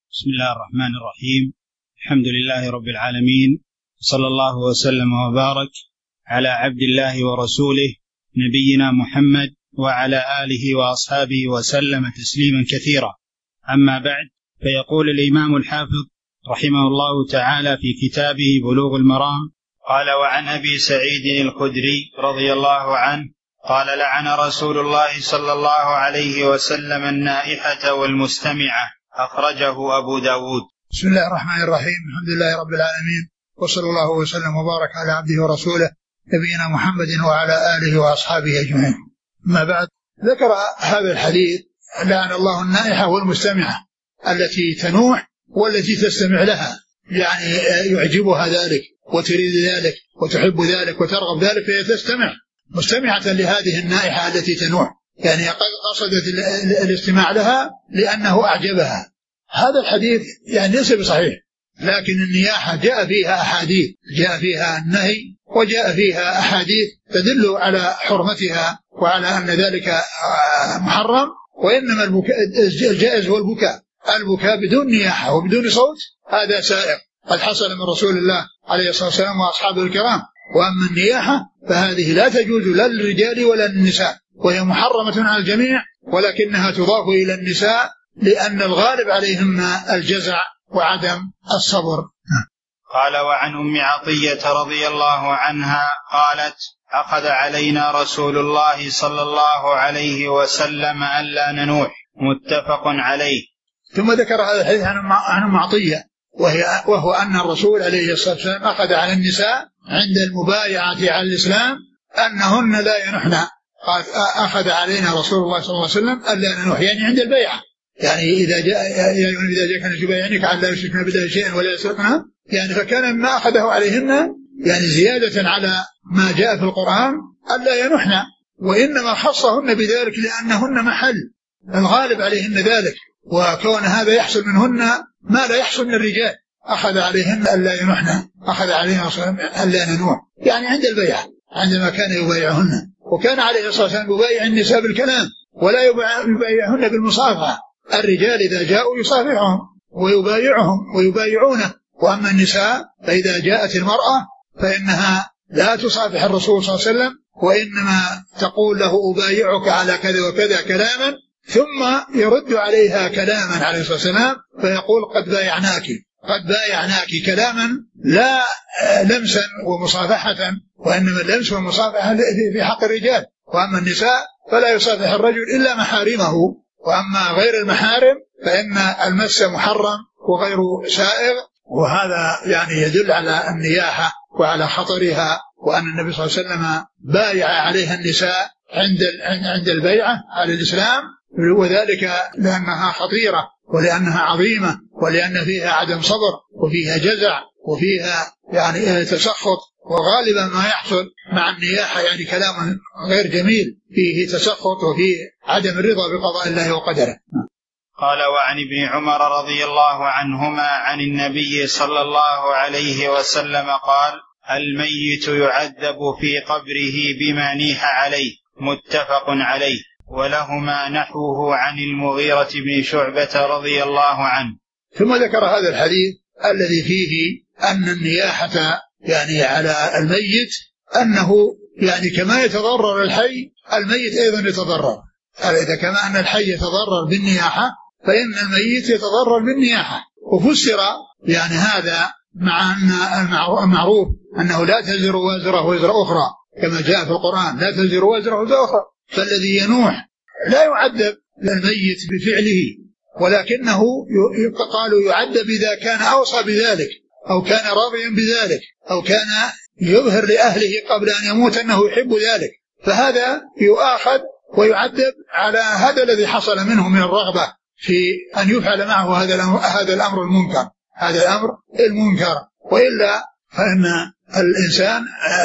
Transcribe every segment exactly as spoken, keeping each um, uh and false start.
بسم الله الرحمن الرحيم. الحمد لله رب العالمين، صلى الله وسلم وبارك على عبد الله ورسوله نبينا محمد وعلى آله وأصحابه وسلم تسليما كثيرا. أما بعد، فيقول الإمام الحافظ رحمه الله تعالى في كتابه بلوغ المرام: قال: وعن أبي سعيد الخدري رضي الله عنه قال: لعن رسول الله صلى الله عليه وسلم النائحة والمستمعة. أخرجه أبو داود. بسم الله الرحمن الرحيم. الحمد لله رب العالمين، وصلى الله وسلم وبارك على عبده ورسوله نبينا محمد وعلى آله وأصحابه أجمعين. أما بعد، ذكر هذا الحديث: لعن الله النائحة والمستمعة، التي تنوح والتي تستمع لها، يعني يعجبها ذلك وتريد ذلك وتحب ذلك وترغب ذلك، فهي تستمع مستمعة لهذه النائحة التي تنوح، يعني قصدت الاستماع لها لأنه أعجبها. هذا الحديث يعني ليس بصحيح، لكن النياحة جاء فيها أحاديث، جاء فيها النهي وجاء فيها أحاديث تدل على حرمتها وعلى أن ذلك محرم. وإنما البكاء الجائز هو البكاء، البكاء بدون نياحة وبدون صوت، هذا سائغ قد حصل من رسول الله عليه الصلاة والسلام وأصحابه الكرام. وأما النياحة فهذه لا تجوز لا للرجال ولا للنساء، وهي محرمة على الجميع، ولكنها تضاف إلى النساء لأن الغالب عليهن الجزع وعدم الصبر. قال: وعن أم عطية رضي الله عنها قالت: أخذ علينا رسول الله صلى الله عليه وسلم ألا ننوح. متفق عليه. ثم ذكر هذا الحديث عن أم عطية، وهي وهو أن الرسول عليه الصلاة والسلام أخذ على النساء عند المبايعة على الإسلام أنهن لا ينحن. قال: أخذ علينا رسول الله صلى الله عليه وسلم ألا ننوح، يعني عند البيعة، يعني إذا جاء إذا جاء كان يبايعنك على لا يشركن بالله شيئا ولا يسرقن، يعني فكان ما أخذه عليهن يعني زيادة على ما جاء في القرآن ألا ينحن، وإنما خصهن بذلك لأنهن محل الغالب عليهن ذلك، وكون هذا يحصل منهن ما لا يحصل من الرجال. أخذ عليهن ألا ينحن، أخذ علينا رسول الله ألا ننوح، يعني عند البيعة عندما كان يبايعهن. وكان عليه الصلاة والسلام يبايع النساء بالكلام ولا يبايعهن بالمصافحة. الرجال إذا جاءوا يصافحهم ويبايعهم ويبايعونه، وأما النساء فإذا جاءت المرأة فإنها لا تصافح الرسول صلى الله عليه وسلم، وإنما تقول له: أبايعك على كذا وكذا كلاما، ثم يرد عليها كلاما عليه الصلاة والسلام فيقول: قد بايعناك، قد بايعناك، كلاما لا لمسا ومصافحة، وإنما اللمس والمصافحة في حق الرجال. وأما النساء فلا يصافح الرجل إلا محارمه، وأما غير المحارم فإن المس محرم وغير سائغ. وهذا يعني يدل على النياحة وعلى خطرها، وأن النبي صلى الله عليه وسلم بايع عليها النساء عند عند البيعة على الإسلام، وذلك لأنها خطيرة ولأنها عظيمة ولأن فيها عدم صبر وفيها جزع وفيها يعني تسخط. وغالبا ما يحصل مع النياحة يعني كلام غير جميل، فيه تسخط وفيه عدم الرضا بقضاء الله وقدره. قال: وعن ابن عمر رضي الله عنهما عن النبي صلى الله عليه وسلم قال: الميت يعذب في قبره بما نيح عليه. متفق عليه. ولهما نحوه عن المغيرة بن شعبة رضي الله عنه. ثم ذكر هذا الحديث الذي فيه أن النياحة يعني على الميت أنه يعني كما يتضرر الحي الميت أيضا يتضرر. إذا كما أن الحي يتضرر بالنياحة فإن الميت يتضرر بالنياحة. وفسر يعني هذا مع أن المعروف أنه لا تزر وازرة وزر أخرى، كما جاء في القرآن: لا تزر وازرة وزر أخرى. فالذي ينوح لا يعذب للميت بفعله، ولكنه قالوا يعذب إذا كان أوصى بذلك أو كان راضيا بذلك أو كان يظهر لأهله قبل أن يموت أنه يحب ذلك، فهذا يؤاخذ ويعذب على هذا الذي حصل منه من الرغبة في أن يفعل معه هذا الأمر, هذا الأمر المنكر هذا الأمر المنكر وإلا فإن الإنسان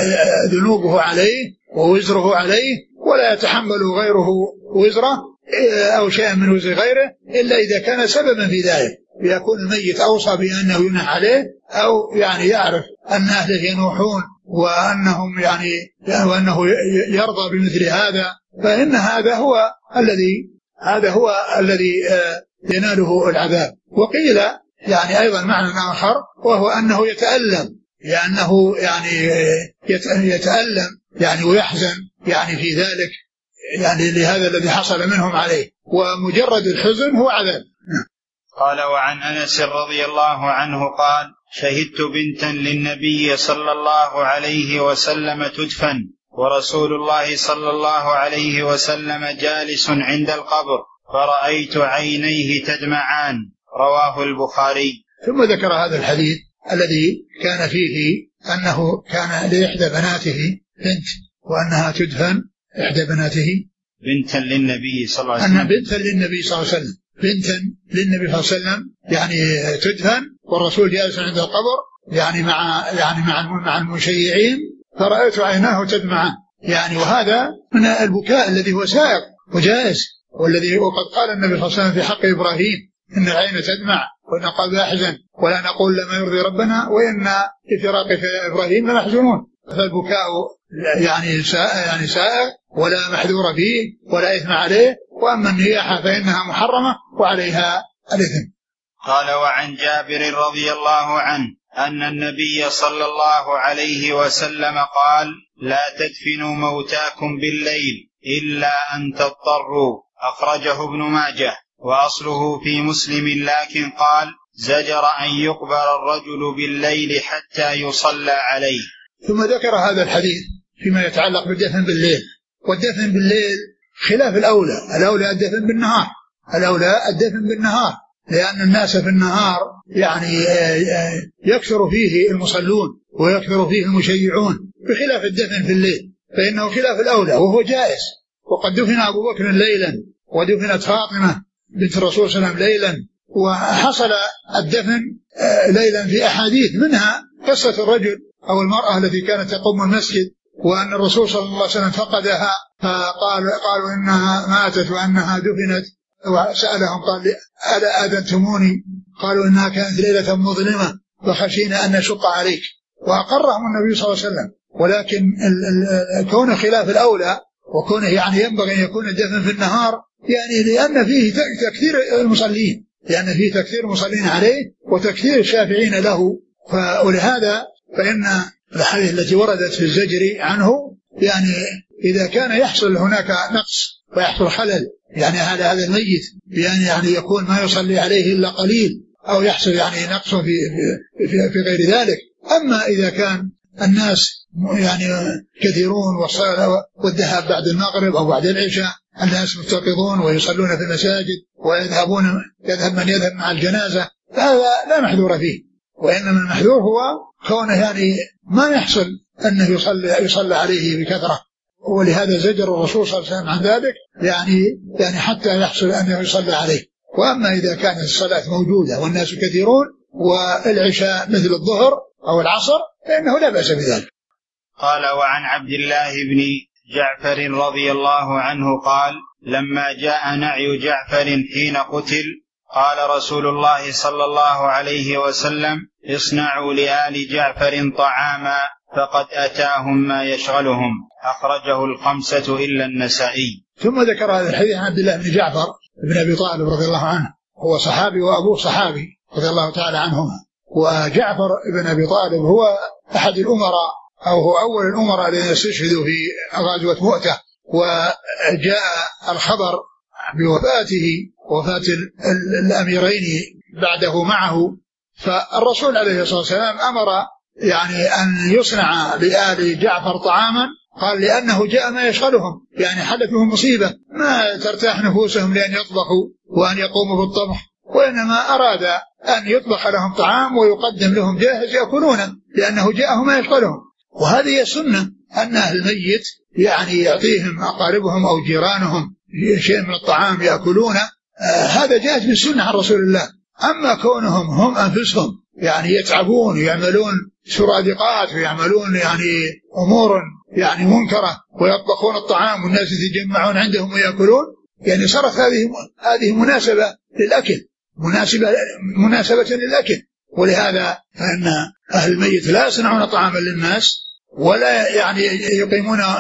ذنوبه عليه ووزره عليه، ولا يتحمل غيره وزره أو شيء من وزر غيره إلا إذا كان سببا في ذلك، يكون الميت أوصى بأنه ينح عليه، أو يعني يعرف أن أهله ينوحون وأنهم يعني وأنه يرضى بمثل هذا، فإن هذا هو الذي هذا هو الذي يناله العذاب. وقيل يعني أيضا معنى آخر وهو أنه يتألم، لأنه يعني يتألم يعني ويحزن يعني في ذلك يعني لهذا الذي حصل منهم عليه، ومجرد الحزن هو عذاب. قال وعن أنس رضي الله عنه قال شهدت بنتا للنبي صلى الله عليه وسلم تدفن ورسول الله صلى الله عليه وسلم جالس عند القبر فرأيت عينيه تدمعان، رواه البخاري. ثم ذكر هذا الحديث الذي كان فيه أنه كان لإحدى بناته بنت وأنها تدفن، إحدى بناته بنتا للنبي صلى الله عليه وسلم، أنها بنتا للنبي صلى الله عليه وسلم، بنتا للنبي صلى الله عليه وسلم يعني تدفن والرسول جالس عند القبر يعني مع يعني مع مع المشيعين، فرأيت عيناه تدمعان يعني. وهذا من البكاء الذي هو سائغ وجائز، والذي وقد قال النبي صلى الله عليه وسلم في حق إبراهيم إن العين تدمع وإن قلب يحزن ولا نقول لما يرضي ربنا وإن لفراقك يا إبراهيم لمحزونون. فالبكاء يعني سائغ يعني سائغ ولا محذور فيه ولا إثم عليه، وأما النياحة فإنها محرمة وعليها الإثم. قال وعن جابر رضي الله عنه أن النبي صلى الله عليه وسلم قال لا تدفنوا موتاكم بالليل إلا أن تضطروا، أخرجه ابن ماجه وأصله في مسلم، لكن قال زجر أن يقبر الرجل بالليل حتى يصلى عليه. ثم ذكر هذا الحديث فيما يتعلق بالدفن بالليل. والدفن بالليل خلاف الأولى، الأولى الدفن بالنهار، الأولى الدفن بالنهار، لأن الناس في النهار يعني يكثر فيه المصلون ويكثر فيه المشيعون، بخلاف الدفن في الليل فإنه خلاف الأولى وهو جائز. وقد دفن أبو بكر ليلا ودفنت فاطمة بنت الرسول صلى الله عليه وسلم ليلا، وحصل الدفن ليلا في أحاديث، منها قصة الرجل أو المرأة التي كانت تقوم المسجد وأن الرسول صلى الله عليه وسلم فقدها، فقال قالوا إنها ماتت وأنها دفنت، وسألهم قال ألا آذنتموني؟ قالوا إنها كانت ليلة مظلمة فخشينا أن نشق عليك، وأقرهم النبي صلى الله عليه وسلم. ولكن كون خلاف الأولى وكونه يعني ينبغي أن يكون الدفن في النهار يعني لأن فيه تكثير المصلين، لأن فيه تكثير المصلين عليه وتكثير الشافعين له. ولهذا فإن الحديث التي وردت في الزجر عنه يعني إذا كان يحصل هناك نقص ويحصل خلل يعني على هذا الميت بأن يعني يكون ما يصلي عليه إلا قليل أو يحصل يعني نقص في, في, في غير ذلك. أما إذا كان الناس يعني كثيرون والذهاب بعد المغرب أو بعد العشاء الناس مفتقدون ويصلون في المساجد ويذهبون يذهب من يذهب مع الجنازة، فهذا لا محذور فيه، وإنما المحذور هو كونه يعني ما يحصل أنه يصلي, يصلي عليه بكثرة، ولهذا زجر الرسول صلى الله عليه وسلم عن ذلك يعني, يعني حتى يحصل أنه يصلي عليه. وأما إذا كانت الصلاة موجودة والناس كثيرون والعشاء مثل الظهر أو العصر فإنه لا بأس بذلك. قال وعن عبد الله بن جعفر رضي الله عنه قال لما جاء نعي جعفر حين قتل قال رسول الله صلى الله عليه وسلم اصنعوا لآل جعفر طعاما فقد أتاهم ما يشغلهم، أخرجه الخمسة إلا النسائي. ثم ذكر هذا الحديث عن عبد الله بن جعفر بن أبي طالب رضي الله عنه، هو صحابي وأبوه صحابي رضي الله تعالى عنهما. وجعفر بن أبي طالب هو أحد الأمراء أو هو أول الأمراء الذين استشهدوا في غزوة مؤتة، وجاء الخبر بوفاته وفاة الأميرين بعده معه، فالرسول عليه الصلاة والسلام أمر يعني أن يصنع لآل جعفر طعاما، قال لأنه جاء ما يشغلهم، يعني حدث لهم مصيبة ما ترتاح نفوسهم لأن يطبخوا وأن يقوموا بالطبخ، وإنما أراد أن يطبخ لهم طعام ويقدم لهم جاهز يأكلونه لأنه جاءه ما يشغلهم. وهذه هي السنة أن أهل الميت يعني يعطيهم أقاربهم أو جيرانهم شيء من الطعام يأكلونه، آه هذا جاءت بالسنة عن رسول الله. أما كونهم هم أنفسهم يعني يتعبون ويعملون سرادقات ويعملون يعني أمور يعني منكرة ويطبخون الطعام والناس يتجمعون عندهم ويأكلون، يعني صارت هذه هذه مناسبة للأكل، مناسبة مناسبة للأكل. ولهذا فإن أهل الميت لا يصنعون طعاما للناس ولا يعني يقيمون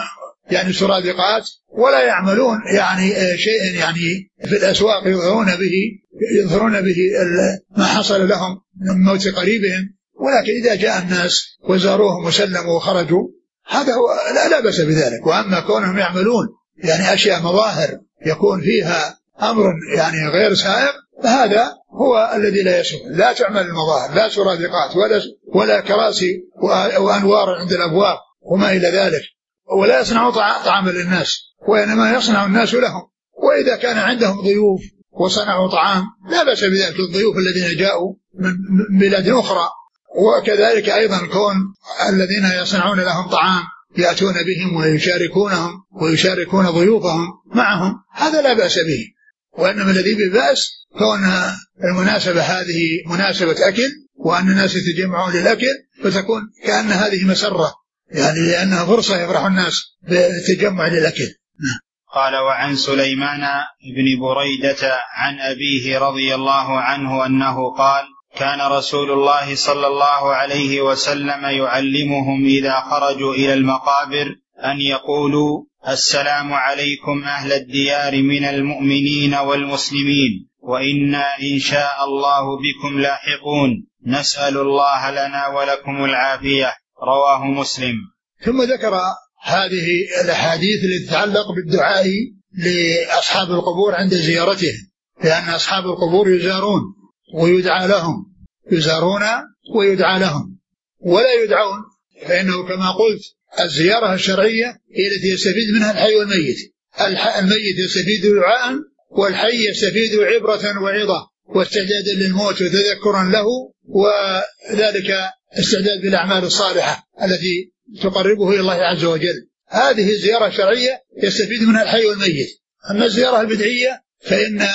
يعني سرادقات ولا يعملون يعني شيء يعني في الأسواق يظهرون به يظهرون به ما حصل لهم من موت قريبهم، ولكن إذا جاء الناس وزاروهم وسلموا وخرجوا هذا هو لا, لا بأس بذلك. وأما كونهم يعملون يعني أشياء مظاهر يكون فيها أمر يعني غير سائغ فهذا هو الذي لا يسوء. لا تعمل المظاهر، لا سرادقات ولا, ولا كراسي وأنوار عند الأبواب وما إلى ذلك، ولا يصنعوا طعاما للناس وإنما يصنع الناس لهم. وإذا كان عندهم ضيوف وصنعوا طعام لا بأس بذلك، الضيوف الذين جاءوا من بلاد أخرى. وكذلك أيضا كون الذين يصنعون لهم طعام يأتون بهم ويشاركونهم ويشاركون ضيوفهم معهم هذا لا بأس به. وإنما الذي ببأس كون المناسبة هذه مناسبة أكل وأن الناس يتجمعون للأكل فتكون كأن هذه مسرة يعني لأنها فرصة يفرح الناس بالتجمع للأكل. قال وعن سليمان بن بريدة عن أبيه رضي الله عنه أنه قال كان رسول الله صلى الله عليه وسلم يعلمهم إذا خرجوا إلى المقابر أن يقولوا السلام عليكم أهل الديار من المؤمنين والمسلمين وإنا إن شاء الله بكم لاحقون نسأل الله لنا ولكم العافية. رواه مسلم. ثم ذكر هذه الأحاديث التي تتعلق بالدعاء لأصحاب القبور عند زيارتهم، لأن أصحاب القبور يزارون ويدعى لهم، يزارون ويدعى لهم ولا يدعون، فإنه كما قلت الزيارة الشرعية هي التي يستفيد منها الحي والميت. الميت يستفيد دعاء والحي يستفيد عبرة وعظة واستعدادا للموت وتذكرا له، وذلك استعداد بالأعمال الصالحة التي تقربه إلى الله عز وجل. هذه الزيارة الشرعية يستفيد منها الحي والميت. أما الزيارة البدعية فإن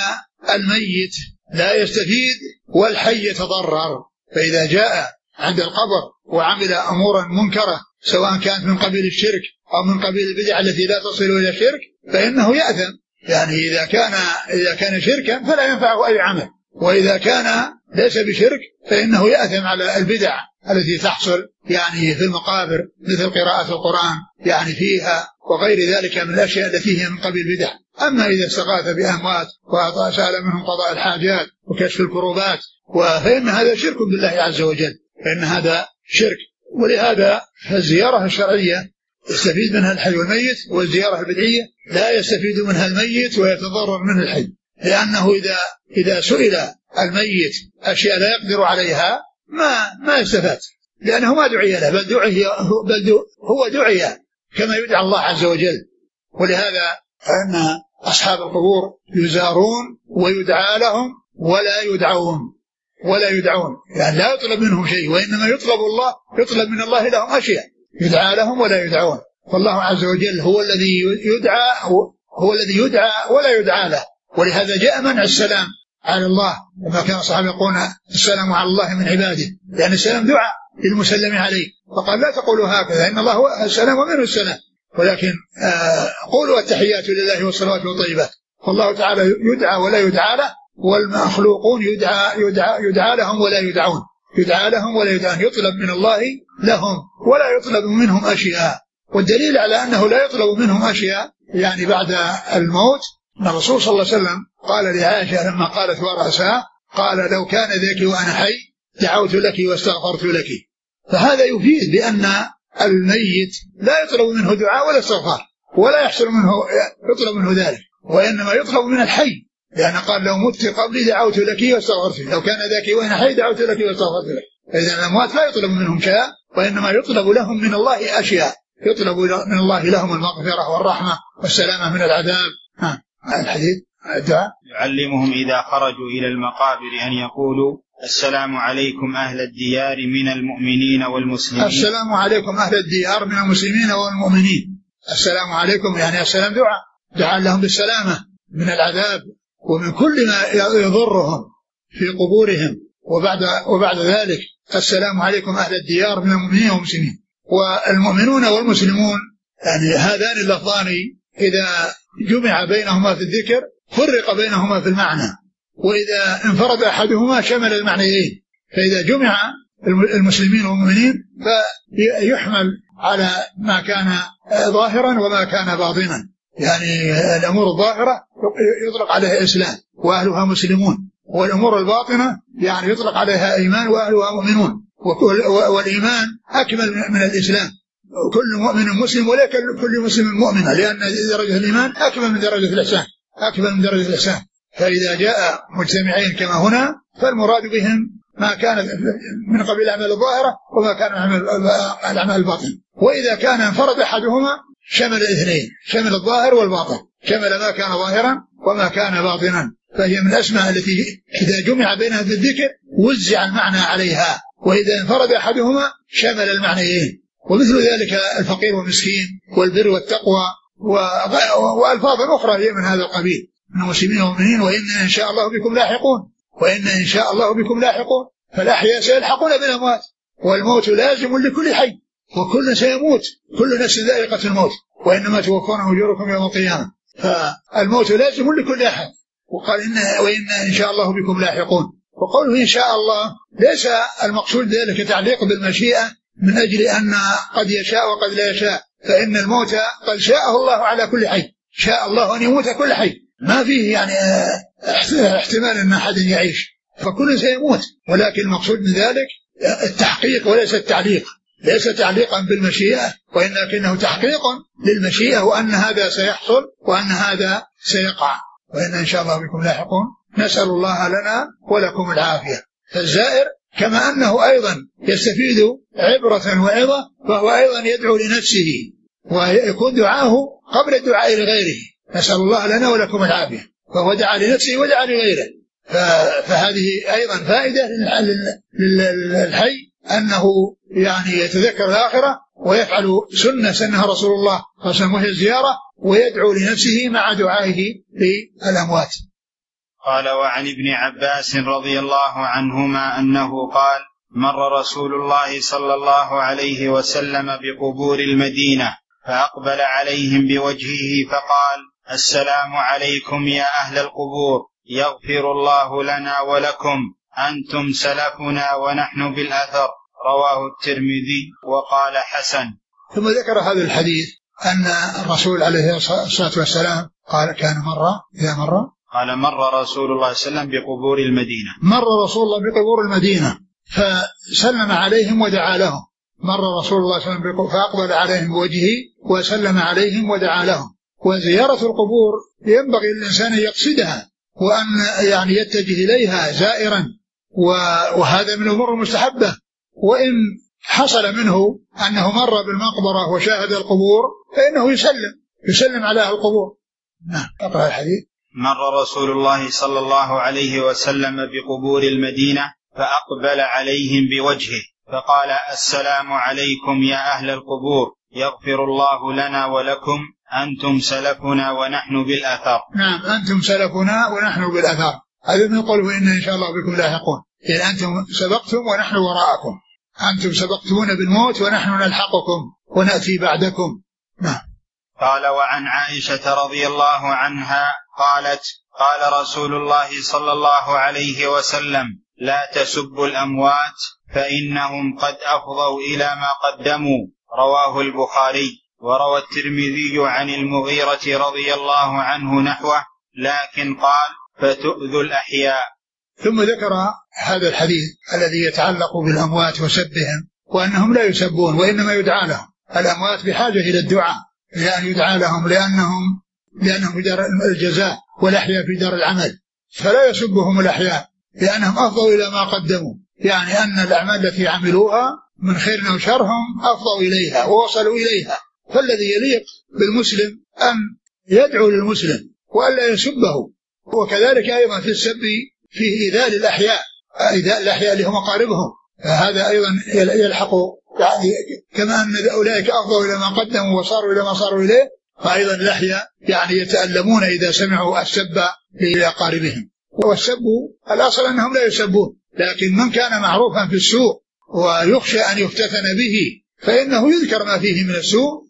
الميت لا يستفيد والحي يتضرر. فإذا جاء عند القبر وعمل أمورا منكرة سواء كانت من قبيل الشرك أو من قبيل البدع التي لا تصل إلى الشرك فإنه يأثم. يعني إذا كان إذا كان شركا فلا ينفعه أي عمل، وإذا كان ليس بشرك فإنه يأثم على البدع التي تحصل يعني في المقابر مثل قراءة القرآن يعني فيها وغير ذلك من الأشياء التي هي من قبيل البدع. أما إذا استغاث بأموات وسأل منهم قضاء الحاجات وكشف الكروبات فإن هذا شرك بالله عز وجل، فإن هذا شرك. ولهذا الزيارة الشرعية يستفيد منها الحي والميت، والزيارة البدعية لا يستفيد منها الميت ويتضرر منه الحي، لأنه إذا إذا سئل الميت أشياء لا يقدر عليها ما ما يستفاد، لأنه ما دعي له بل دعي بل هو دعي كما يدعى الله عز وجل. ولهذا أن أصحاب القبور يزارون ويدعى لهم ولا يدعون ولا يدعون يعني لا يطلب منهم شيء، وإنما يطلب الله يطلب من الله لهم أشياء، يدعى لهم ولا يدعون. والله عز وجل هو الذي يدعى هو الذي يدعى ولا يدعى له. ولهذا جاء منع السلام على الله، لما كان الصحابة يقولون السلام على الله من عباده، لأن السلام دعاء للمسلم عليه، فقال لا تقولوا هكذا إن الله هو السلام ومنه السلام، ولكن آه قولوا التحيات لله والصلوات والطيبات. فالله تعالى يدعى ولا يدعى له، والمخلوقون يدعى, يدعى, يدعى لهم ولا يدعون، يدعى لهم ولا يدعون، يطلب من الله لهم ولا يطلب منهم أشياء. والدليل على أنه لا يطلب منهم أشياء يعني بعد الموت أن الرسول صلى الله عليه وسلم قال لعائشة لما قالت ورأسها قال لو كان ذاك وأنا حي دعوت لك واستغفرت لك. فهذا يفيد بأن الميت لا يطلب منه دعاء ولا استغفار ولا يحصل منه يطلب منه ذلك، وإنما يطلب من الحي، لأن قال لو مت قبلي دعوت لك واستغفرت لك، لو كان ذاك وأنا حي دعوت لك واستغفرت لك. إذن الأموات لا يطلب منهم شيء، وإنما يطلب لهم من الله أشياء، يطلب من الله لهم المغفرة والرحمة والسلامة من العذاب. ها الحديث الدعاء يعلمهم إذا خرجوا إلى المقابر أن يقولوا السلام عليكم أهل الديار من المؤمنين والمسلمين. السلام عليكم أهل الديار من المسلمين والمؤمنين. السلام عليكم يعني السلام دعاء، دعاء لهم بالسلامة من العذاب ومن كل ما يضرهم في قبورهم. وبعد, وبعد ذلك السلام عليكم أهل الديار من المؤمنين والمسلمين. والمؤمنون والمسلمون يعني هذان اللفظان إذا جمع بينهما في الذكر فرق بينهما في المعنى، وإذا انفرد أحدهما شمل المعنيين. فإذا جمع المسلمين والمؤمنين فيحمل على ما كان ظاهرا وما كان باطنا، يعني الأمور الظاهرة يطلق عليها إسلام وأهلها مسلمون، والأمور الباطنة يعني يطلق عليها إيمان وأهلها مؤمنون، والإيمان أكمل من الإسلام، كل مؤمن مسلم وليس كل مسلم مؤمن، لأن درجة الإيمان أكمل من درجة الإحسان أكمل من درجة الإحسان. فإذا جاء مجتمعين كما هنا فالمراد بهم ما كان من قبل الأعمال الظاهرة وما كان الأعمال الباطنة، وإذا كان انفرد أحدهما شمل الاثنين، شمل الظاهر والباطن، شمل ما كان ظاهرا وما كان باطنا، فهي من الأسماء التي إذا جمع بينها في الذكر وزع المعنى عليها، وإذا انفرد أحدهما شمل المعنيين. ومثل ذلك الفقير والمسكين والبر والتقوى وألفاظ أخرى هي من هذا القبيل من المسلمين والمؤمنين. وإن إن شاء الله بكم لاحقون، وإن إن شاء الله بكم لاحقون، فالأحياء سيلحقون بالأموات، والموت لازم لكل حي، وكل سيموت، كل نفس ذائقة الموت، وإنما توفون أجوركم يوم القيامة، فالموت لازم لكل أحد. وقال إن وإن إن شاء الله بكم لاحقون، وقوله إن شاء الله ليس المقصود ذلك تعليق بالمشيئة من أجل أن قد يشاء وقد لا يشاء، فإن الموت قد شاءه الله على كل حي، شاء الله أن يموت كل حي، ما فيه يعني احتمال أن أحد يعيش، فكل سيموت، ولكن المقصود من ذلك التحقيق وليس التعليق، ليس تعليقا بالمشيئة ولكنه تحقيق للمشيئة، وأن هذا سيحصل وأن هذا سيقع. وإن إن شاء الله بكم لاحقون، نسأل الله لنا ولكم العافية. فالزائر كما أنه أيضا يستفيد عبرة وعظة، فهو أيضا يدعو لنفسه، ويكون دعاه قبل الدعاء لغيره، نسأل الله لنا ولكم العافية، فهو دعا لنفسه ودعا لغيره. فهذه أيضا فائدة للحي أنه يعني يتذكر الآخرة ويفعل سنة سنها رسول الله صلى الله عليه وسلم وهي الزيارة، ويدعو لنفسه مع دعائه للأموات. قال وعن ابن عباس رضي الله عنهما أنه قال مر رسول الله صلى الله عليه وسلم بقبور المدينة فأقبل عليهم بوجهه فقال السلام عليكم يا أهل القبور، يغفر الله لنا ولكم، أنتم سلفنا ونحن بالأثر، رواه الترمذي وقال حسن. ثم ذكر هذا الحديث أن الرسول عليه الصلاة والسلام قال كان مرة إذا مرة قال مر رسول الله صلى الله عليه وسلم بقبور المدينة مر رسول الله بقبور المدينة فسلم عليهم ودعا لهم، مر رسول الله صلى الله عليه وسلم فأقبل عليهم بوجهه وسلم عليهم ودعا لهم. وزيارة القبور ينبغي للإنسان أن يقصدها وأن يعني يتجه إليها زائرا، وهذا من الأمور المستحبة. وإن حصل منه أنه مر بالمقبرة وشاهد القبور فإنه يسلم يسلم على القبور. نعم. أقرأ الحديث. مر رسول الله صلى الله عليه وسلم بقبور المدينة فأقبل عليهم بوجهه فقال السلام عليكم يا أهل القبور، يغفر الله لنا ولكم، أنتم سلفنا ونحن بالأثر. نعم، أنتم سلفنا ونحن بالأثر، هذا من قوله إن إن شاء الله بكم لاحقون، يعني أنتم سبقتم ونحن وراءكم، أنتم سبقتون بالموت ونحن نلحقكم ونأتي بعدكم. نعم. قال وعن عائشة رضي الله عنها قالت قال رسول الله صلى الله عليه وسلم لا تسبوا الأموات فإنهم قد أفضوا إلى ما قدموا، رواه البخاري. وروى الترمذي عن المغيرة رضي الله عنه نحوه، لكن قال فتؤذوا الأحياء. ثم ذكر هذا الحديث الذي يتعلق بالأموات وسبهم، وأنهم لا يسبون وإنما يدعى لهم. الأموات بحاجة إلى الدعاء، لأن يدعى لهم لأنهم لأنهم في دار الجزاء والأحياء في دار العمل، فلا يسبهم الأحياء لأنهم أفضوا إلى ما قدموا، يعني أن الأعمال التي عملوها من خير أو شر هم أفضوا إليها ووصلوا إليها. فالذي يليق بالمسلم أن يدعو للمسلم وألا يسبه. وكذلك أيضا في السب فيه إيذاء للأحياء، إيذاء الأحياء اللي هم أقاربهم، فهذا أيضا يلحق، يعني كما أن أولئك أفضوا إلى ما قدموا وصاروا إلى ما صاروا إليه، فأيضا الأحياء يعني يتألمون إذا سمعوا السب لأقاربهم. والسب الأصل أنهم لا يسبون، لكن من كان معروفا في السوء ويخشى أن يفتتن به فإنه يذكر ما فيه من السوء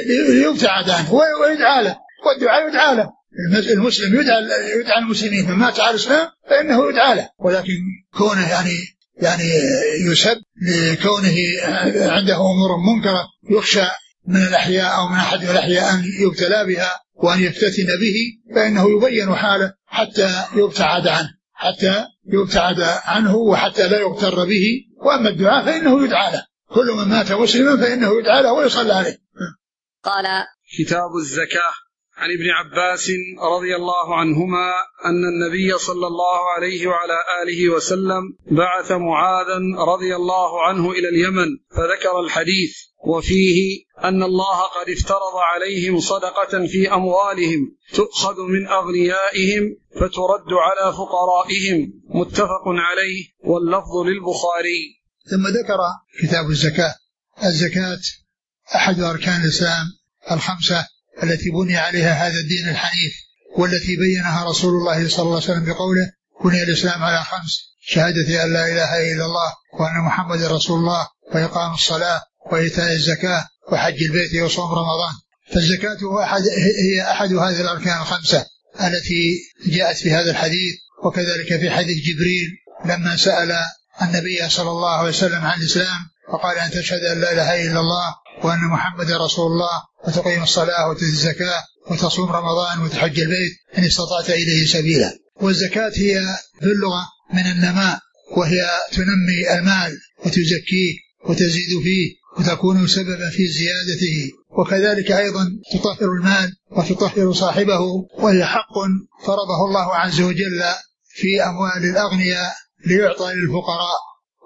ليبتعد عنه ويدعى له، والدعاء يدعى له. المسلم يدعى يدعى المسلمين من مات على الإسلام فإنه يدعى له، ولكن كونه يعني يعني يسب لكونه عنده أمور منكرة يخشى من الأحياء أو من أحد الأحياء أن يبتلى بها وأن يفتتن به، فإنه يبين حاله حتى يبتعد عنه حتى يبتعد عنه وحتى لا يغتر به. وأما الدعاء فإنه يدعى له، كل من مات مسلما فإنه يدعى له ويصلى عليه. قال: كتاب الزكاة. عن ابن عباس رضي الله عنهما أن النبي صلى الله عليه وعلى آله وسلم بعث معاذا رضي الله عنه إلى اليمن فذكر الحديث، وفيه أن الله قد افترض عليهم صدقة في أموالهم تؤخذ من أغنيائهم فترد على فقرائهم، متفق عليه واللفظ للبخاري. ثم ذكر كتاب الزكاة. الزكاة أحد أركان الإسلام الخمسة التي بني عليها هذا الدين الحنيف، والتي بينها رسول الله صلى الله عليه وسلم بقوله: بني الإسلام على خمس: شهادة أن لا إله إلا الله وأن محمد رسول الله، وإقام الصلاة، وإيتاء الزكاة، وحج البيت، وصوم رمضان. فالزكاة هو أحد هي أحد هذه الأركان الخمسة التي جاءت في هذا الحديث. وكذلك في حديث جبريل لما سأل النبي صلى الله عليه وسلم عن الإسلام فقال: أن تشهد أن لا إله إلا الله وأن محمد رسول الله، وتقيم الصلاة، وتؤتي الزكاة، وتصوم رمضان، وتحج البيت إن استطعت إليه سبيلا. والزكاة هي في اللغة من النماء، وهي تنمي المال وتزكيه وتزيد فيه وتكون سببا في زيادته، وكذلك أيضا تطهر المال وتطهر صاحبه، وهي حق فرضه الله عز وجل في أموال الأغنياء ليعطى للفقراء.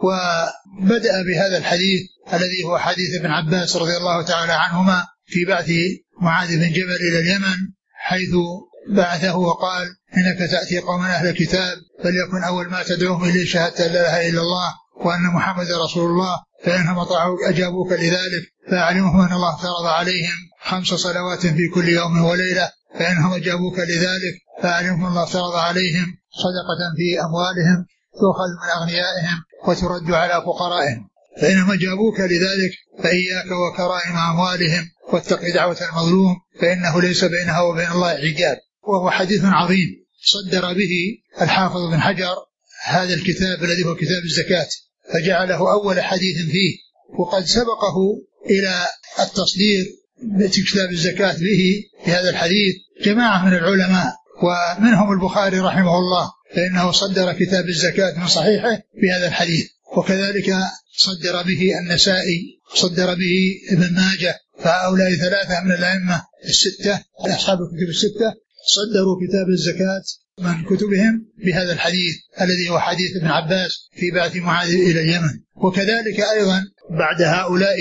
وبدأ بهذا الحديث الذي هو حديث ابن عباس رضي الله تعالى عنهما في بعث معاذ بن جبل إلى اليمن، حيث بعثه وقال: إنك تأتي قوما أهل الكتاب فليكن أول ما تدعوهم إليه شهادة لا إله إلا الله وأن محمد رسول الله، فإنهم أطاعوك أجابوك لذلك فأعلمهم أن الله فرض عليهم خمس صلوات في كل يوم وليلة، فإنهم أجابوك لذلك فأعلمهم الله فرض عليهم صدقة في أموالهم تؤخذ من أغنيائهم وترد على فقرائهم، فإنهم أجابوك لذلك فإياك وكرائم أموالهم واتق دعوة المظلوم فإنه ليس بينها وبين الله حجاب. وهو حديث عظيم صدر به الحافظ بن حجر هذا الكتاب الذي هو كتاب الزكاة، فجعله أول حديث فيه. وقد سبقه إلى التصدير بكتاب الزكاة به في هذا الحديث جماعة من العلماء، ومنهم البخاري رحمه الله، فإنه صدر كتاب الزكاة من صحيحه بهذا الحديث. وكذلك صدر به النسائي، صدر به ابن ماجه، فهؤلاء ثلاثة من الأئمة الستة أصحاب الكتب الستة صدروا كتاب الزكاة من كتبهم بهذا الحديث الذي هو حديث ابن عباس في بعث معاذ إلى اليمن. وكذلك أيضا بعد هؤلاء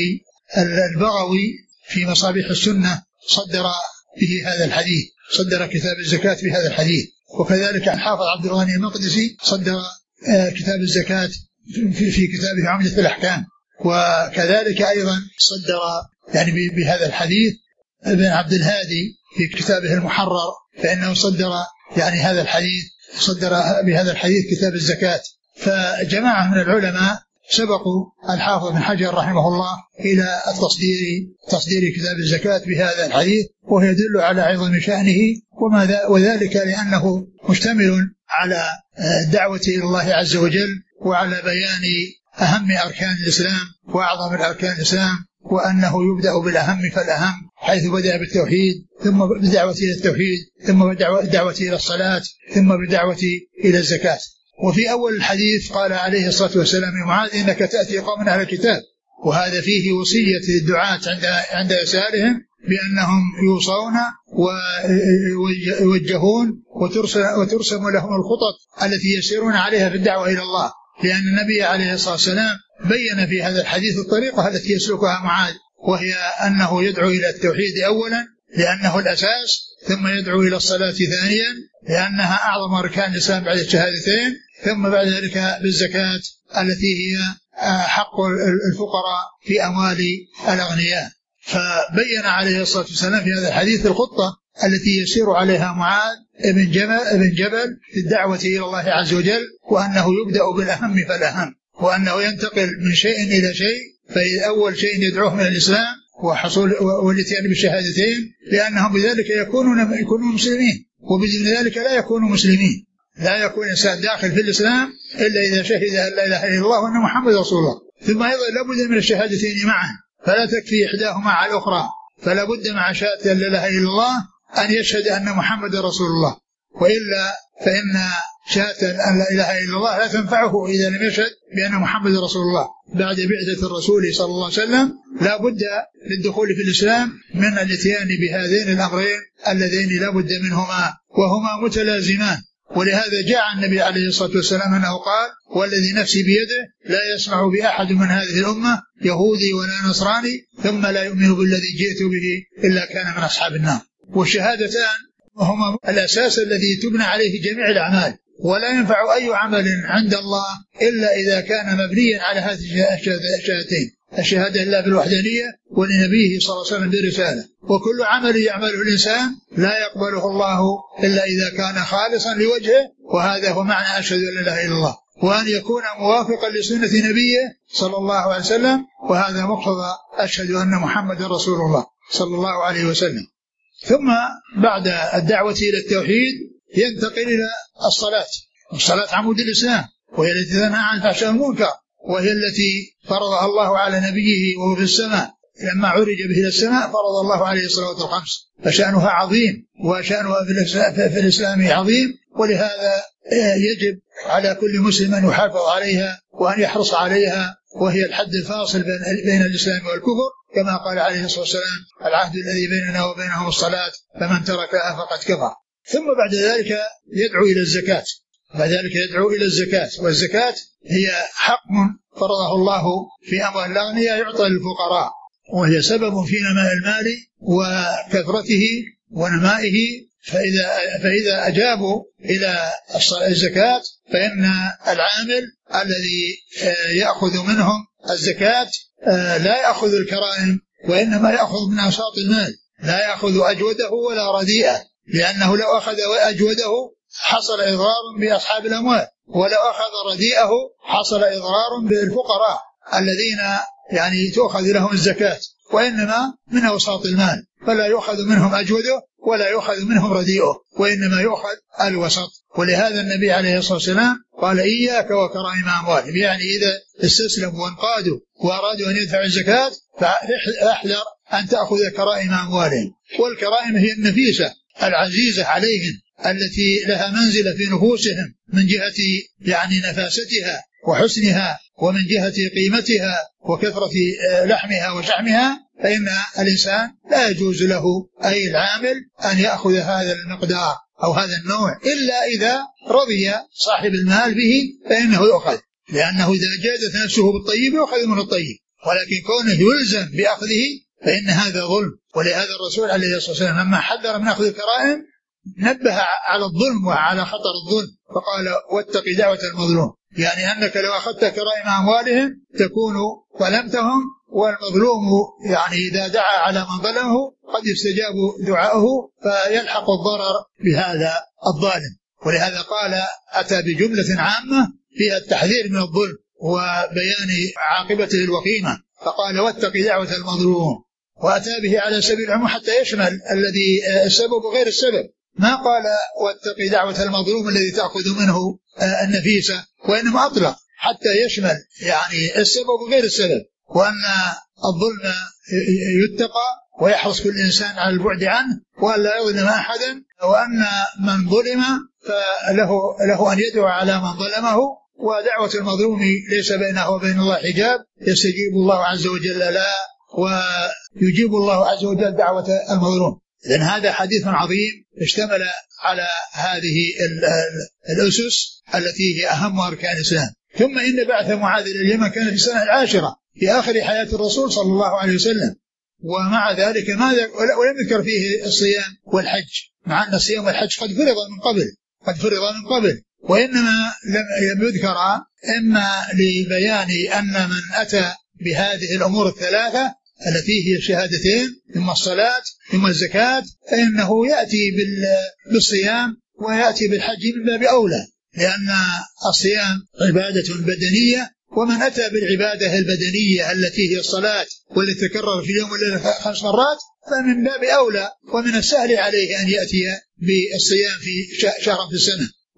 البغوي في مصابيح السنة صدر به هذا الحديث، صدر كتاب الزكاة بهذا الحديث. وكذلك الحافظ عبد الغني المقدسي صدر كتاب الزكاة في كتابه عمدة الأحكام. وكذلك أيضا صدر يعني بهذا الحديث ابن عبد الهادي في كتابه المحرر، فإنه صدر يعني هذا الحديث، صدر بهذا الحديث كتاب الزكاة. فجماعة من العلماء سبقوا الحافظ بن حجر رحمه الله إلى التصدير تصدير كتاب الزكاة بهذا الحديث، وهو يدل على عظم شأنه، وذلك لأنه مشتمل على الدعوة إلى الله عز وجل وعلى بيان أهم أركان الإسلام وأعظم الأركان الإسلام، وأنه يبدأ بالأهم فالأهم، حيث بدأ بالتوحيد ثم بدعوة إلى التوحيد ثم بدعوة إلى الصلاة ثم بدعوة إلى الزكاة. وفي أول الحديث قال عليه الصلاة والسلام: يا معاذ إنك تأتي قوم أهل الكتاب، وهذا فيه وصية للدعاة عند عند يسارهم بأنهم يوصون ويوجهون وترسم, وترسم لهم الخطط التي يسيرون عليها في الدعوة إلى الله، لأن النبي عليه الصلاة والسلام بين في هذا الحديث الطريقة التي يسلكها معاذ، وهي أنه يدعو إلى التوحيد أولا لأنه الأساس، ثم يدعو إلى الصلاة ثانيا لأنها أعظم أركان الإسلام بعد الشهادتين، ثم بعد ذلك بالزكاة التي هي حق الفقراء في أموال الأغنياء. فبين عليه الصلاة والسلام في هذا الحديث الخطة التي يسير عليها معاذ ابن جبل, ابن جبل في الدعوة إلى الله عز وجل، وأنه يبدأ بالأهم فالأهم، وأنه ينتقل من شيء إلى شيء. فأول شيء يدعوه من الإسلام وحصول والاتيان بالشهادتين، لأنهم بذلك يكونون يكونون مسلمين، وبدون ذلك لا يكونوا مسلمين، لا يكون إنسان داخل في الإسلام إلا إذا شهد أن لا إله إلا الله وأن محمد رسول الله. ثم أيضا لابد من الشهادتين معا، فلا تكفي إحداهما على الأخرى، فلا بد مع شهادة لا إله إلا الله أن يشهد أن محمد رسول الله، وإلا فإن شهادة أن لا إله إلا الله لا تنفعه إذا لم يشهد بأن محمد رسول الله. بعد بعثة الرسول صلى الله عليه وسلم لا بد للدخول في الإسلام من الاتيان بهذين الأمرين اللذين لا بد منهما وهما متلازمان. ولهذا جاء النبي عليه الصلاة والسلام أنه قال: والذي نفسي بيده لا يسمع بأحد من هذه الأمة يهودي ولا نصراني ثم لا يؤمن بالذي جئت به إلا كان من أصحاب النار. والشهادتان هما الأساس الذي تبنى عليه جميع الأعمال، ولا ينفع أي عمل عند الله إلا إذا كان مبنيا على هذه الشهادتين: الشهادة لله بالوحدانية ولنبيه صلى الله عليه وسلم بالرسالة. وكل عمل يعمله الإنسان لا يقبله الله إلا إذا كان خالصا لوجهه، وهذا هو معنى أشهد أن لا إله إلا الله، وأن يكون موافقا لسنة نبيه صلى الله عليه وسلم، وهذا مقتضى أشهد أن محمد رسول الله صلى الله عليه وسلم. ثم بعد الدعوة إلى التوحيد ينتقل إلى الصلاة. الصلاة عمود الإسلام، وهي التي تنهى عن الفحشاء والمنكر، وهي التي فرضها الله على نبيه وهو في السماء. لما عرج به إلى السماء فرض الله عليه الصلوات الخمس، فشأنها عظيم وشأنها في الإسلام عظيم، ولهذا يجب على كل مسلم أن يحافظ عليها وأن يحرص عليها، وهي الحد الفاصل بين الإسلام والكفر، كما قال عليه الصلاة والسلام: العهد الذي بيننا وبينهم الصلاة فمن تركها فقد كفر. ثم بعد ذلك يدعو إلى الزكاة، بعد ذلك يدعو إلى الزكاة. والزكاة هي حق فرضه الله في أموال الأغنياء يعطى للفقراء، وهي سبب في نماء المال وكثرته ونمائه. فإذا, فإذا أجابوا إلى الزكاة فإن العامل الذي يأخذ منهم الزكاة لا يأخذ الكرائم، وإنما يأخذ من أوساط المال، لا يأخذ أجوده ولا رديئه، لأنه لو أخذ أجوده حصل إضرار بأصحاب الأموال، ولو أخذ رديئه حصل إضرار بالفقراء الذين يعني تأخذ لهم الزكاة، وإنما من أوساط المال، فلا يؤخذ منهم أجوده ولا يؤخذ منهم رديئه، وإنما يؤخذ الوسط. ولهذا النبي عليه الصلاة والسلام قال: إياك وكرائم أموالهم، يعني إذا استسلموا وانقادوا وأرادوا أن يدفعوا الزكاة فاحذر أن تأخذ كرائم أموالهم. والكرائم هي النفيسة العزيزة عليهم التي لها منزلة في نفوسهم من جهة يعني نفاستها وحسنها، ومن جهة قيمتها وكثرة لحمها وشحمها، فإن الإنسان لا يجوز له أي العامل أن يأخذ هذا المقدار أو هذا النوع إلا إذا رضي صاحب المال به فإنه يأخذ، لأنه إذا جازت نفسه بالطيب يأخذ من الطيب، ولكن كونه يلزم بأخذه فإن هذا ظلم. ولهذا الرسول عليه الصلاة والسلام لما حذر من أخذ الكرائم نبه على الظلم وعلى خطر الظلم، فقال: واتق دعوة المظلوم، يعني أنك لو أخذت كرائم أموالهم تكون ظلمتهم، والمظلوم يعني إذا دعا على من ظلمه قد يستجاب دعاءه فيلحق الضرر بهذا الظالم. ولهذا قال: أتى بجملة عامة فيها التحذير من الظلم وبيان عاقبته الوخيمة، فقال: واتق دعوة المظلوم، وأتى به على سبيل العموم حتى يشمل الذي السبب غير السبب، ما قال: واتق دعوة المظلوم الذي تأخذ منه النفيسة، وإنما أطلق حتى يشمل يعني السبب غير السبب، وأن الظلم يتقى ويحرص كل إنسان على البعد عنه وأن لا يظلم أحدا، وأن من ظلم فله له أن يدعو على من ظلمه، ودعوة المظلوم ليس بينه وبين الله حجاب، يستجيب الله عز وجل لا ويجيب الله عز وجل دعوة المظلوم. إذن هذا حديث عظيم اشتمل على هذه الأسس التي هي أهم أركان الإسلام. ثم إن بعث معاذ إلى اليمن كان في السنة العاشرة في آخر حياة الرسول صلى الله عليه وسلم، ومع ذلك ما ولم يذكر فيه الصيام والحج، مع أن الصيام والحج قد فرض من قبل قد فرض من قبل وإنما لم يذكر إما لبيان أن من أتى بهذه الأمور الثلاثة التي هي الشهادتين ثم الصلاة ثم الزكاة فإنه يأتي بالصيام ويأتي بالحج من باب أولى، لأن الصيام عبادة بدنية، ومن أتى بالعبادة البدنية التي هي الصلاة والتي تكرر في اليوم والليلة خمس مرات فمن باب أولى ومن السهل عليه أن يأتي بالصيام في شهر في السنة.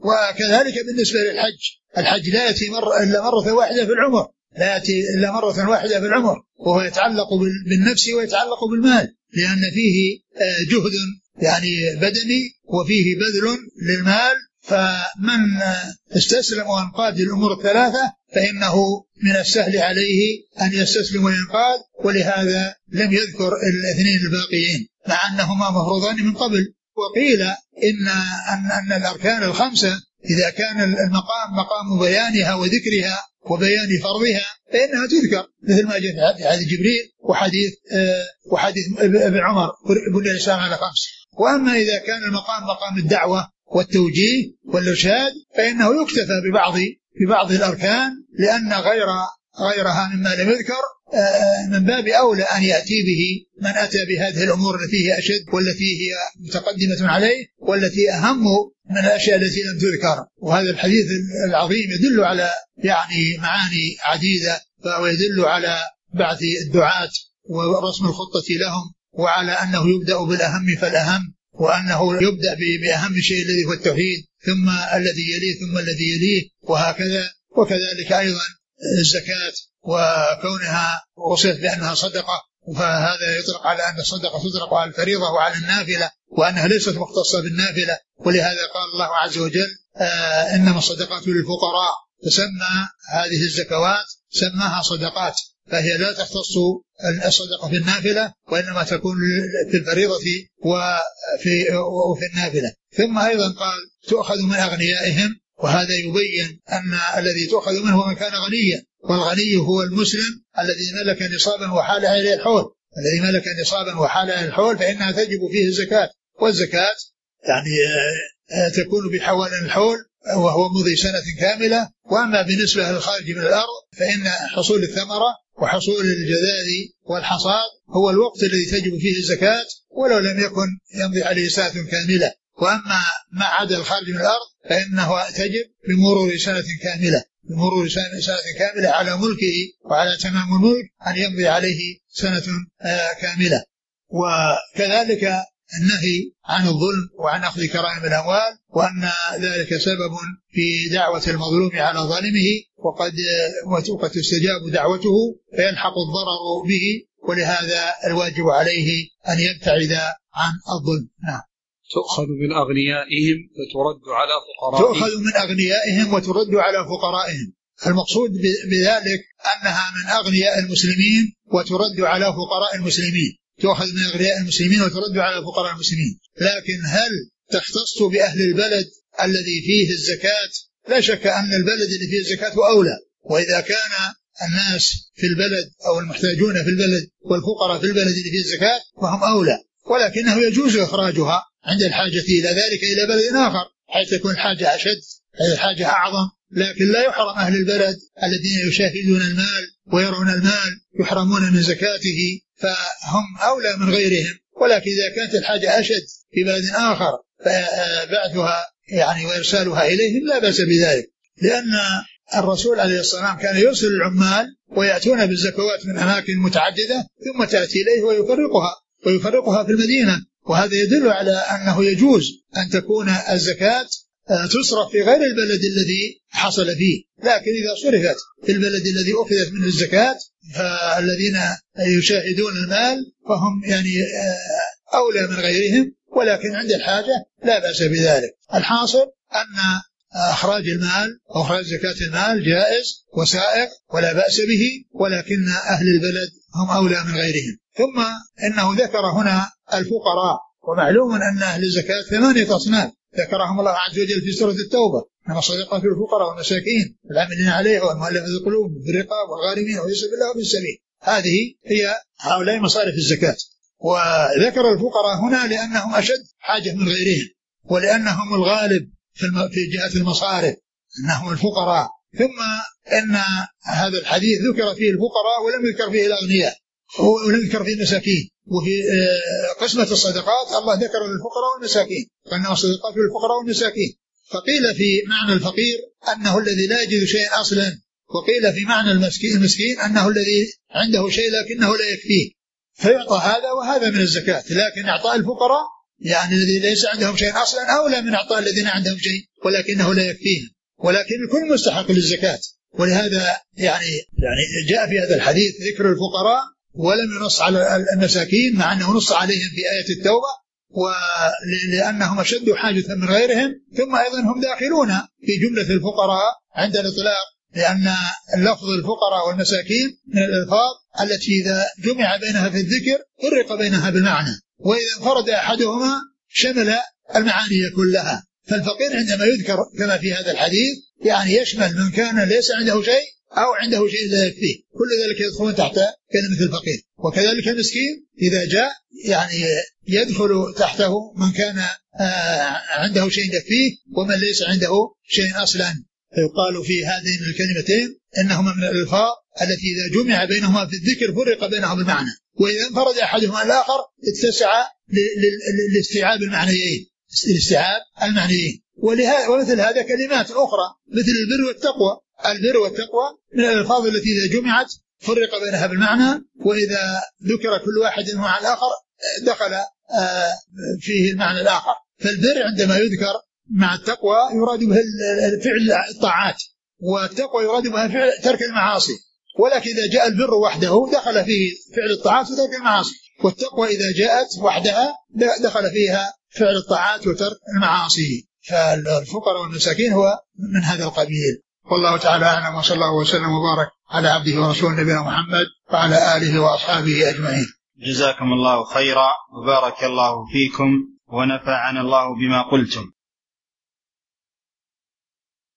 وكذلك بالنسبة للحج، الحج لا يأتي مرة إلا مرة واحدة في العمر، لا يأتي إلا مرة واحدة في العمر، وهو يتعلق بالنفس ويتعلق بالمال، لأن فيه جهد يعني بدني وفيه بذل للمال. فمن استسلم وانقاد الأمور الثلاثة فإنه من السهل عليه أن يستسلم وينقاد، ولهذا لم يذكر الاثنين الباقيين مع أنهما مفروضان من قبل. وقيل إن, أن, أن الأركان الخمسة إذا كان المقام مقام بيانها وذكرها وبيان فرضها فإنها تذكر، مثل ما جاء في حديث جبريل وحديث آه وحديث ابن عمر بني الإسلام على خمس. وأما إذا كان المقام مقام الدعوة والتوجيه والإرشاد فإنه يكتفى ببعض ببعض الأركان، لأن غير غيرها مما لم يذكر من باب أولى أن يأتي به من أتى بهذه الأمور التي هي أشد والتي هي متقدمة عليه والتي أهم من الأشياء التي لم تذكر. وهذا الحديث العظيم يدل على يعني معاني عديدة، فهو يدل على بعث الدعاة ورسم الخطة لهم، وعلى أنه يبدأ بالأهم فالأهم، وأنه يبدأ بأهم شيء الذي هو التوحيد، ثم الذي يليه ثم الذي يليه، وهكذا. وكذلك أيضا الزكاة وكونها وصفت بأنها صدقة، فهذا يطلق على أن الصدقة تطلق على الفريضة وعلى النافلة، وأنها ليست مختصة بالنافلة. ولهذا قال الله عز وجل آه إنما الصدقات للفقراء، فسمى هذه الزكوات سماها صدقات، فهي لا تختص الصدقة في النافلة وإنما تكون في الفريضة وفي, وفي النافلة. ثم أيضا قال تؤخذ من أغنيائهم، وهذا يبين أن الذي تؤخذ منه هو من كان غنيا، والغني هو المسلم الذي ملك نصابا وحال عليه الحول، الذي ملك نصابا وحال عليه الحول فإنها تجب فيه الزكاة. والزكاة يعني تكون بحوال الحول وهو مضي سنة كاملة. وأما بالنسبة للخارج من الأرض فإن حصول الثمرة وحصول الجذاذ والحصاد هو الوقت الذي تجب فيه الزكاة ولو لم يكن يمضي عليه سنة كاملة. وأما ما عدا الخارج من الأرض فإنه تجب بمرور سنة كاملة، بمرور سنة كاملة على ملكه وعلى تمام الملك أن يمضي عليه سنة كاملة. وكذلك النهي عن الظلم وعن أخذ كرائم الأموال، وأن ذلك سبب في دعوة المظلوم على ظالمه، وقد وقد تستجاب دعوته فيلحق الضرر به، ولهذا الواجب عليه أن يبتعد عن الظلم. نعم. تؤخذ من أغنيائهم وترد على فقرائهم. تؤخذ من أغنيائهم وترد على فقرائهم. المقصود بذلك أنها من أغنياء المسلمين وترد على فقراء المسلمين، تؤخذ من أغنياء المسلمين وترد على فقراء المسلمين. لكن هل تختص بأهل البلد الذي فيه الزكاة؟ لا شك أن البلد اللي فيه الزكاة هو أولى، وإذا كان الناس في البلد أو المحتاجون في البلد والفقراء في البلد اللي فيه الزكاة فهم أولى، ولكنه يجوز إخراجها عند الحاجة إلى ذلك إلى بلد آخر حيث تكون الحاجة أشد، حيث الحاجة أعظم. لكن لا يحرم أهل البلد الذين يشاهدون المال ويرون المال يحرمون من زكاته، فهم أولى من غيرهم. ولكن إذا كانت الحاجة أشد في بلد آخر فبعثها يعني وإرسالها إليهم لا بأس بذلك، لأن الرسول عليه الصلاة والسلام كان يرسل العمال ويأتون بالزكوات من أماكن متعددة ثم تأتي إليه ويفرقها ويفرقها في المدينة. وهذا يدل على أنه يجوز أن تكون الزكاة تصرف في غير البلد الذي حصل فيه، لكن إذا صرفت في البلد الذي أخذت منه الزكاة فالذين يشاهدون المال فهم يعني أولى من غيرهم، ولكن عند الحاجة لا بأس بذلك. الحاصل أن إخراج المال أو إخراج زكاة المال جائز وسائق ولا بأس به، ولكن أهل البلد هم أولى من غيرهم. ثم إنه ذكر هنا الفقراء، ومعلوم أن أهل الزكاة ثمانية أصناف ذكرهم الله عز وجل في سورة التوبة: إنما الصدقات للفقراء والمساكين والعاملين عليها والمؤلفة قلوبهم وفي الرقاب والغارمين وفي سبيل الله وفي السبيل. هذه هي هؤلاء مصارف الزكاة. وذكر الفقراء هنا لأنهم أشد حاجة من غيرهم، ولأنهم الغالب في جهة المصارف أنهم الفقراء. ثم إن هذا الحديث ذكر فيه الفقراء ولم يذكر فيه الأغنياء ولم يذكر فيه المساكين. وفي قسمة الصدقات الله ذكر للفقراء والمساكين، فإنما الصدقات للفقراء والمساكين. فقيل في معنى الفقير أنه الذي لا يجد شيء أصلا، وقيل في معنى المسكين, المسكين أنه الذي عنده شيء لكنه لا يكفيه، فيعطى هذا وهذا من الزكاة. لكن إعطاء الفقراء يعني الذي ليس عندهم شيء أصلا أولى من إعطاء الذين عندهم شيء ولكنه لا يكفيهم، ولكن الكل مستحق للزكاة. ولهذا يعني يعني جاء في هذا الحديث ذكر الفقراء ولم ينص على المساكين، مع أنه نص عليهم في آية التوبة، ولأنهم أشد حاجة من غيرهم، ثم أيضا هم داخلون في جملة الفقراء عند الإطلاق، لأن اللفظ الفقراء والمساكين من الألفاظ التي إذا جمع بينها في الذكر فرق بينها بالمعنى، وإذا انفرد أحدهما شمل المعاني كلها. فالفقير عندما يذكر كما في هذا الحديث يعني يشمل من كان ليس عنده شيء أو عنده شيء لا يكفيه، كل ذلك يدخلون تحت كلمة الفقير. وكذلك المسكين إذا جاء يعني يدخل تحته من كان عنده شيء يكفيه ومن ليس عنده شيء أصلا. فيقال في هذين الكلمتين إنهما من الألفاظ التي إذا جمع بينهما في الذكر فرق بينهما بالمعنى، وإذا انفرد أحدهما الآخر اتسع لاستيعاب المعنيين الاستيعاب المعنيين. ومثل هذا كلمات أخرى مثل البر والتقوى، البر والتقوى من الألفاظ التي إذا جمعت فرق بينها بالمعنى، وإذا ذكر كل واحد مع الآخر دخل فيه المعنى الآخر. فالبر عندما يذكر مع التقوى يراد به فعل الطاعات، والتقوى يراد بها فعل ترك المعاصي، ولكن إذا جاء البر وحده دخل فيه فعل الطاعات وترك المعاصي، والتقوى إذا جاءت وحدها دخل فيها فعل الطاعات وترك المعاصي. فالفقراء والمساكين هو من هذا القبيل. والله تعالى أعلم، وصلى الله وسلم وبارك على عبده ورسوله نبينا محمد وعلى آله وأصحابه أجمعين. جزاكم الله خيرا وبارك الله فيكم ونفعنا الله بما قلتم.